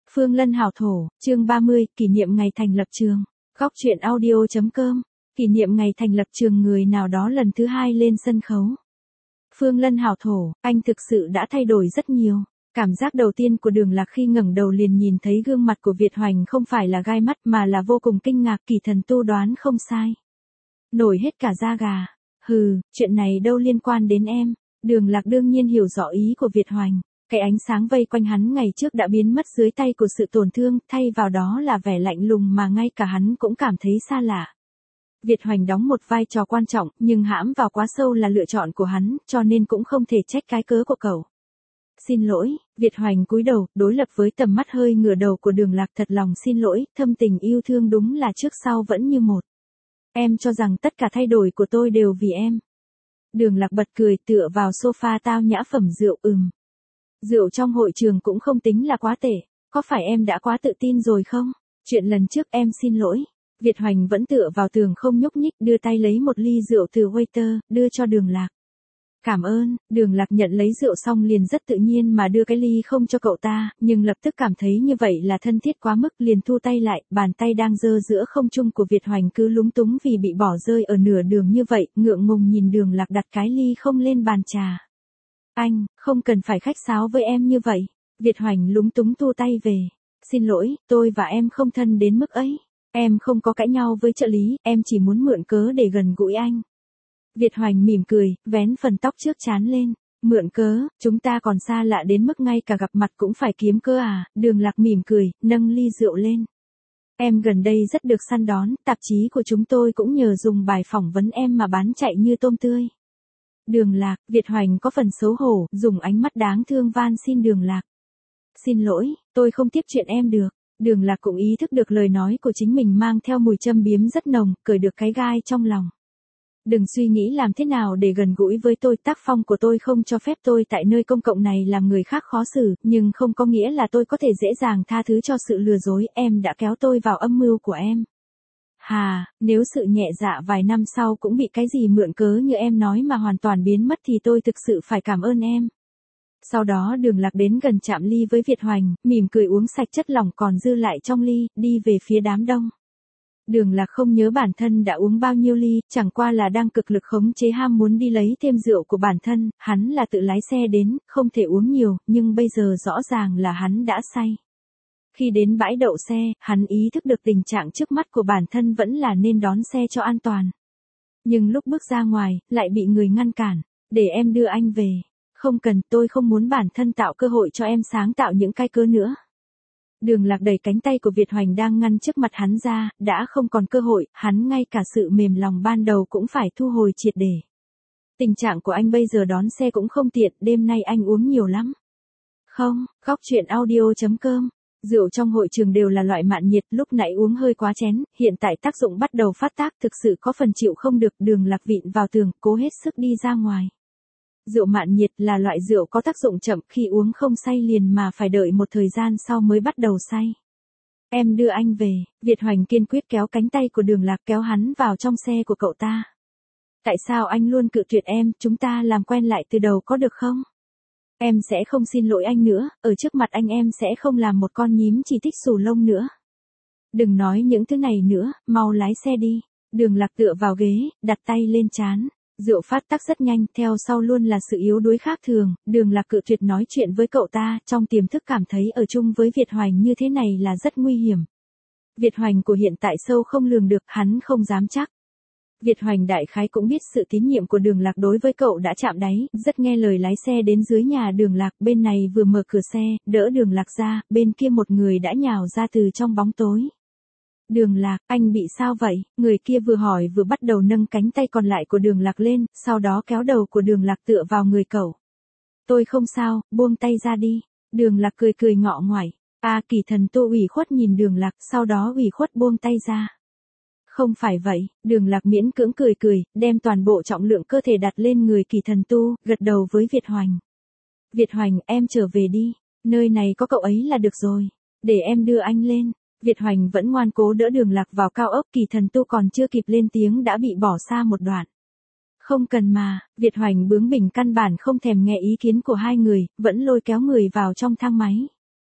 Phương Lân hảo thổ, chương 30, kỷ niệm ngày thành lập trường. Góc truyện audio.com. Kỷ niệm ngày thành lập trường người nào đó lần thứ 2 lên sân khấu. Phương Lân hảo thổ, anh thực sự đã thay đổi rất nhiều. Cảm giác đầu tiên của Đường Lạc khi ngẩng đầu liền nhìn thấy gương mặt của Việt Hoành không phải là gai mắt mà là vô cùng kinh ngạc. Kỳ thần tu đoán không sai. Nổi hết cả da gà. Hừ, chuyện này đâu liên quan đến em. Đường Lạc đương nhiên hiểu rõ ý của Việt Hoành. Cái ánh sáng vây quanh hắn ngày trước đã biến mất dưới tay của sự tổn thương, thay vào đó là vẻ lạnh lùng mà ngay cả hắn cũng cảm thấy xa lạ. Việt Hoành đóng một vai trò quan trọng, nhưng hãm vào quá sâu là lựa chọn của hắn, cho nên cũng không thể trách cái cớ của cậu. Xin lỗi, Việt Hoành cúi đầu, đối lập với tầm mắt hơi ngửa đầu của Đường Lạc, thật lòng xin lỗi, thâm tình yêu thương đúng là trước sau vẫn như một. Em cho rằng tất cả thay đổi của tôi đều vì em. Đường Lạc bật cười tựa vào sofa tao nhã phẩm rượu. Rượu trong hội trường cũng không tính là quá tệ, có phải em đã quá tự tin rồi không? Chuyện lần trước em xin lỗi. Việt Hoành vẫn tựa vào tường không nhúc nhích, đưa tay lấy một ly rượu từ waiter, đưa cho Đường Lạc. Cảm ơn. Đường Lạc nhận lấy rượu xong liền rất tự nhiên mà đưa cái ly không cho cậu ta, nhưng lập tức cảm thấy như vậy là thân thiết quá mức, liền thu tay lại, bàn tay đang giơ giữa không trung của Việt Hoành cứ lúng túng vì bị bỏ rơi ở nửa đường như vậy, ngượng ngùng nhìn Đường Lạc đặt cái ly không lên bàn trà. Anh, không cần phải khách sáo với em như vậy. Việt Hoành lúng túng thu tay về. Xin lỗi, tôi và em không thân đến mức ấy. Em không có cãi nhau với trợ lý, em chỉ muốn mượn cớ để gần gũi anh. Việt Hoành mỉm cười, vén phần tóc trước trán lên. Mượn cớ, chúng ta còn xa lạ đến mức ngay cả gặp mặt cũng phải kiếm cớ à? Đường Lạc mỉm cười, nâng ly rượu lên. Em gần đây rất được săn đón, tạp chí của chúng tôi cũng nhờ dùng bài phỏng vấn em mà bán chạy như tôm tươi. Đường Lạc, Việt Hoành có phần xấu hổ, dùng ánh mắt đáng thương van xin Đường Lạc. Xin lỗi, tôi không tiếp chuyện em được. Đường Lạc cũng ý thức được lời nói của chính mình mang theo mùi châm biếm rất nồng, cởi được cái gai trong lòng. Đừng suy nghĩ làm thế nào để gần gũi với tôi, tác phong của tôi không cho phép tôi tại nơi công cộng này làm người khác khó xử, nhưng không có nghĩa là tôi có thể dễ dàng tha thứ cho sự lừa dối, em đã kéo tôi vào âm mưu của em. Hà, nếu sự nhẹ dạ vài năm sau cũng bị cái gì mượn cớ như em nói mà hoàn toàn biến mất thì tôi thực sự phải cảm ơn em. Sau đó Đường Lạc đến gần chạm ly với Việt Hoành, mỉm cười uống sạch chất lỏng còn dư lại trong ly, đi về phía đám đông. Đường Lạc không nhớ bản thân đã uống bao nhiêu ly, chẳng qua là đang cực lực khống chế ham muốn đi lấy thêm rượu của bản thân, hắn là tự lái xe đến, không thể uống nhiều, nhưng bây giờ rõ ràng là hắn đã say. Khi đến bãi đậu xe, hắn ý thức được tình trạng trước mắt của bản thân vẫn là nên đón xe cho an toàn. Nhưng lúc bước ra ngoài, lại bị người ngăn cản. Để em đưa anh về. Không cần, tôi không muốn bản thân tạo cơ hội cho em sáng tạo những cái cớ nữa. Đường Lạc đẩy cánh tay của Việt Hoành đang ngăn trước mặt hắn ra, đã không còn cơ hội, hắn ngay cả sự mềm lòng ban đầu cũng phải thu hồi triệt để. Tình trạng của anh bây giờ đón xe cũng không tiện, đêm nay anh uống nhiều lắm. Không, góc truyện audio.com. Rượu trong hội trường đều là loại mạn nhiệt, lúc nãy uống hơi quá chén, hiện tại tác dụng bắt đầu phát tác, thực sự có phần chịu không được. Đường Lạc vịn vào tường, cố hết sức đi ra ngoài. Rượu mạn nhiệt là loại rượu có tác dụng chậm, khi uống không say liền mà phải đợi một thời gian sau mới bắt đầu say. Em đưa anh về. Việt Hoành kiên quyết kéo cánh tay của Đường Lạc, kéo hắn vào trong xe của cậu ta. Tại sao anh luôn cự tuyệt em, chúng ta làm quen lại từ đầu có được không? Em sẽ không xin lỗi anh nữa, ở trước mặt anh em sẽ không làm một con nhím chỉ thích xù lông nữa. Đừng nói những thứ này nữa, mau lái xe đi. Đường Lạc tựa vào ghế, đặt tay lên trán. Rượu phát tác rất nhanh, theo sau luôn là sự yếu đuối khác thường. Đường Lạc cự tuyệt nói chuyện với cậu ta, trong tiềm thức cảm thấy ở chung với Việt Hoành như thế này là rất nguy hiểm. Việt Hoành của hiện tại sâu không lường được, hắn không dám chắc. Việt Hoành đại khái cũng biết sự tín nhiệm của Đường Lạc đối với cậu đã chạm đáy, rất nghe lời lái xe đến dưới nhà Đường Lạc, bên này vừa mở cửa xe, đỡ Đường Lạc ra, bên kia một người đã nhào ra từ trong bóng tối. Đường Lạc, anh bị sao vậy? Người kia vừa hỏi vừa bắt đầu nâng cánh tay còn lại của Đường Lạc lên, sau đó kéo đầu của Đường Lạc tựa vào người cậu. Tôi không sao, buông tay ra đi. Đường Lạc cười cười ngọ ngoại. Kỳ thần tu ủy khuất nhìn Đường Lạc, sau đó ủy khuất buông tay ra. Không phải vậy, Đường Lạc miễn cưỡng cười, đem toàn bộ trọng lượng cơ thể đặt lên người Kỳ thần tu, gật đầu với Việt Hoành. Việt Hoành, em trở về đi. Nơi này có cậu ấy là được rồi. Để em đưa anh lên. Việt Hoành vẫn ngoan cố đỡ Đường Lạc vào cao ốc, Kỳ thần tu còn chưa kịp lên tiếng đã bị bỏ xa một đoạn. Không cần mà, Việt Hoành bướng bỉnh căn bản không thèm nghe ý kiến của hai người, vẫn lôi kéo người vào trong thang máy.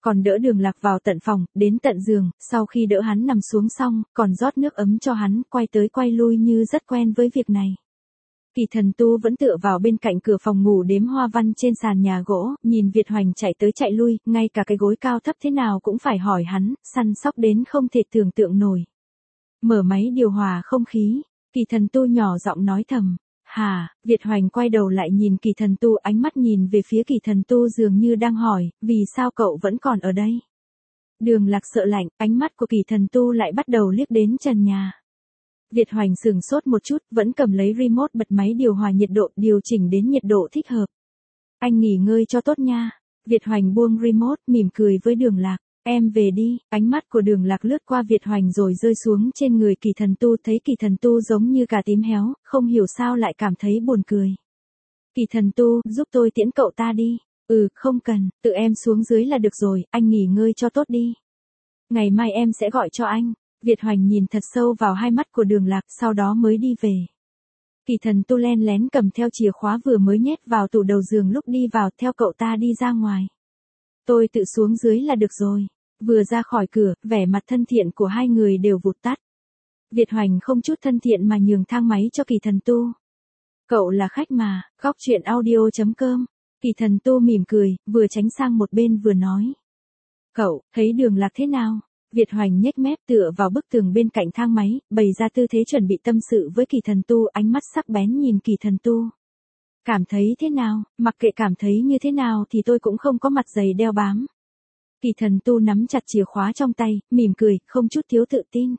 còn đỡ Đường Lạc vào tận phòng, đến tận giường, sau khi đỡ hắn nằm xuống xong, còn rót nước ấm cho hắn, quay tới quay lui như rất quen với việc này. Kỳ Thần Tu vẫn tựa vào bên cạnh cửa phòng ngủ đếm hoa văn trên sàn nhà gỗ, nhìn Việt Hoành chạy tới chạy lui, ngay cả cái gối cao thấp thế nào cũng phải hỏi hắn, săn sóc đến không thể tưởng tượng nổi. Mở máy điều hòa không khí, Kỳ Thần Tu nhỏ giọng nói thầm. Hà, Việt Hoành quay đầu lại nhìn Kỳ Thần Tu, ánh mắt nhìn về phía Kỳ Thần Tu dường như đang hỏi, vì sao cậu vẫn còn ở đây? Đường Lạc sợ lạnh, ánh mắt của Kỳ Thần Tu lại bắt đầu liếc đến trần nhà. Việt Hoành sửng sốt một chút, vẫn cầm lấy remote bật máy điều hòa nhiệt độ, điều chỉnh đến nhiệt độ thích hợp. Anh nghỉ ngơi cho tốt nha. Việt Hoành buông remote, mỉm cười với Đường Lạc. Em về đi. Ánh mắt của Đường Lạc lướt qua Việt Hoành rồi rơi xuống trên người Kỳ Thần Tu, thấy Kỳ Thần Tu giống như cà tím héo, không hiểu sao lại cảm thấy buồn cười. Kỳ Thần Tu, giúp tôi tiễn cậu ta đi. Không cần, tự em xuống dưới là được rồi, anh nghỉ ngơi cho tốt đi. Ngày mai em sẽ gọi cho anh. Việt Hoành nhìn thật sâu vào hai mắt của Đường Lạc, sau đó mới đi về. Kỳ Thần Tu len lén cầm theo chìa khóa vừa mới nhét vào tủ đầu giường lúc đi vào, theo cậu ta đi ra ngoài. Tôi tự xuống dưới là được rồi. Vừa ra khỏi cửa, vẻ mặt thân thiện của hai người đều vụt tắt. Việt Hoành không chút thân thiện mà nhường thang máy cho Kỳ Thần Tu. Cậu là khách mà, góc chuyện audio.com. Kỳ Thần Tu mỉm cười, vừa tránh sang một bên vừa nói. Cậu, thấy Đường Lạc thế nào? Việt Hoành nhếch mép tựa vào bức tường bên cạnh thang máy, bày ra tư thế chuẩn bị tâm sự với Kỳ Thần Tu, ánh mắt sắc bén nhìn Kỳ Thần Tu. Cảm thấy thế nào? Mặc kệ cảm thấy như thế nào thì tôi cũng không có mặt dày đeo bám. Kỳ Thần Tu nắm chặt chìa khóa trong tay, mỉm cười, không chút thiếu tự tin.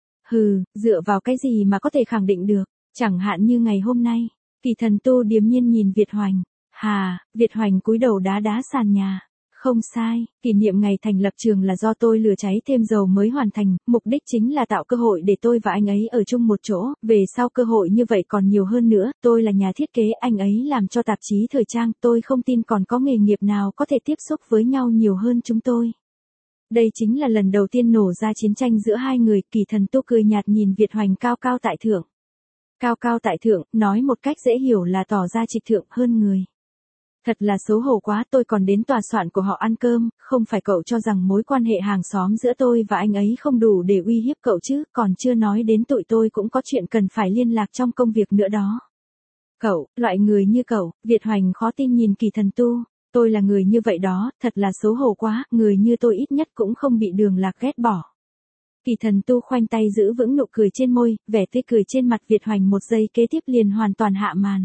Dựa vào cái gì mà có thể khẳng định được, chẳng hạn như ngày hôm nay. Kỳ Thần Tu điềm nhiên nhìn Việt Hoành. Việt Hoành cúi đầu đá đá sàn nhà. Không sai, kỷ niệm ngày thành lập trường là do tôi lửa cháy thêm dầu mới hoàn thành, mục đích chính là tạo cơ hội để tôi và anh ấy ở chung một chỗ, về sau cơ hội như vậy còn nhiều hơn nữa, tôi là nhà thiết kế, anh ấy làm cho tạp chí thời trang, tôi không tin còn có nghề nghiệp nào có thể tiếp xúc với nhau nhiều hơn chúng tôi. Đây chính là lần đầu tiên nổ ra chiến tranh giữa hai người. Kỳ Thần Tu cười nhạt nhìn Việt Hoành cao cao tại thượng. Cao cao tại thượng, nói một cách dễ hiểu là tỏ ra trịch thượng hơn người. Thật là xấu hổ quá, tôi còn đến tòa soạn của họ ăn cơm, không phải cậu cho rằng mối quan hệ hàng xóm giữa tôi và anh ấy không đủ để uy hiếp cậu chứ, còn chưa nói đến tụi tôi cũng có chuyện cần phải liên lạc trong công việc nữa đó. Cậu, loại người như cậu, Việt Hoành khó tin nhìn Kỳ Thần Tu, tôi là người như vậy đó, thật là xấu hổ quá, người như tôi ít nhất cũng không bị Đường Lạc ghét bỏ. Kỳ Thần Tu khoanh tay giữ vững nụ cười trên môi, vẻ tươi cười trên mặt Việt Hoành một giây kế tiếp liền hoàn toàn hạ màn.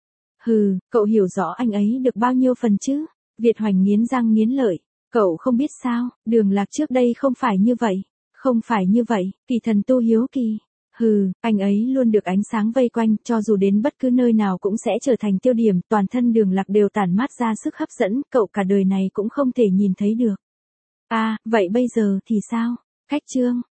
Cậu hiểu rõ anh ấy được bao nhiêu phần chứ? Việt Hoành nghiến răng nghiến lợi. Cậu không biết sao, Đường Lạc trước đây không phải như vậy. Không phải như vậy, Kỳ Thần Tu hiếu kỳ. Anh ấy luôn được ánh sáng vây quanh, cho dù đến bất cứ nơi nào cũng sẽ trở thành tiêu điểm, toàn thân Đường Lạc đều tản mát ra sức hấp dẫn, cậu cả đời này cũng không thể nhìn thấy được. Vậy bây giờ thì sao? Khách trương,